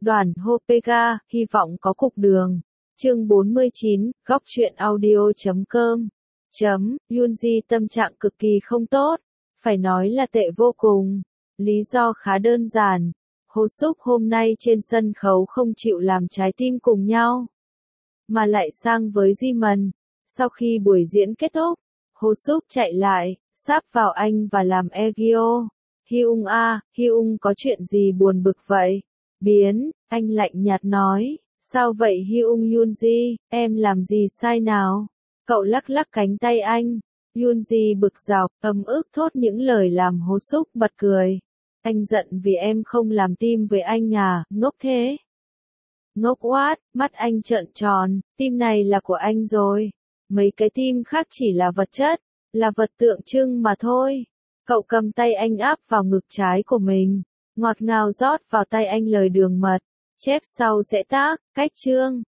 Đoàn Hopega, hy vọng có cục đường. Chương 49, góc truyện audio.com. Yoonji tâm trạng cực kỳ không tốt, phải nói là tệ vô cùng. Lý do khá đơn giản, Ho-suk hôm nay trên sân khấu không chịu làm trái tim cùng nhau, mà lại sang với Jimin. Sau khi buổi diễn kết thúc, Ho-suk chạy lại, sáp vào anh và làm Egyo. Hyung à, Hyung có chuyện gì buồn bực vậy? Biến, anh lạnh nhạt nói. Sao vậy Hyung? Yoonji, em làm gì sai nào? Cậu lắc lắc cánh tay anh. Yoonji bực dọc, ấm ức thốt những lời làm Ho-suk bật cười. Anh giận vì em không làm team với anh à, ngốc thế. Ngốc quá, mắt anh trợn tròn, team này là của anh rồi. Mấy cái team khác chỉ là vật chất, là vật tượng trưng mà thôi. Cậu cầm tay anh áp vào ngực trái của mình, ngọt ngào rót vào tay anh lời đường mật. Chép sau sẽ tác, cách chương.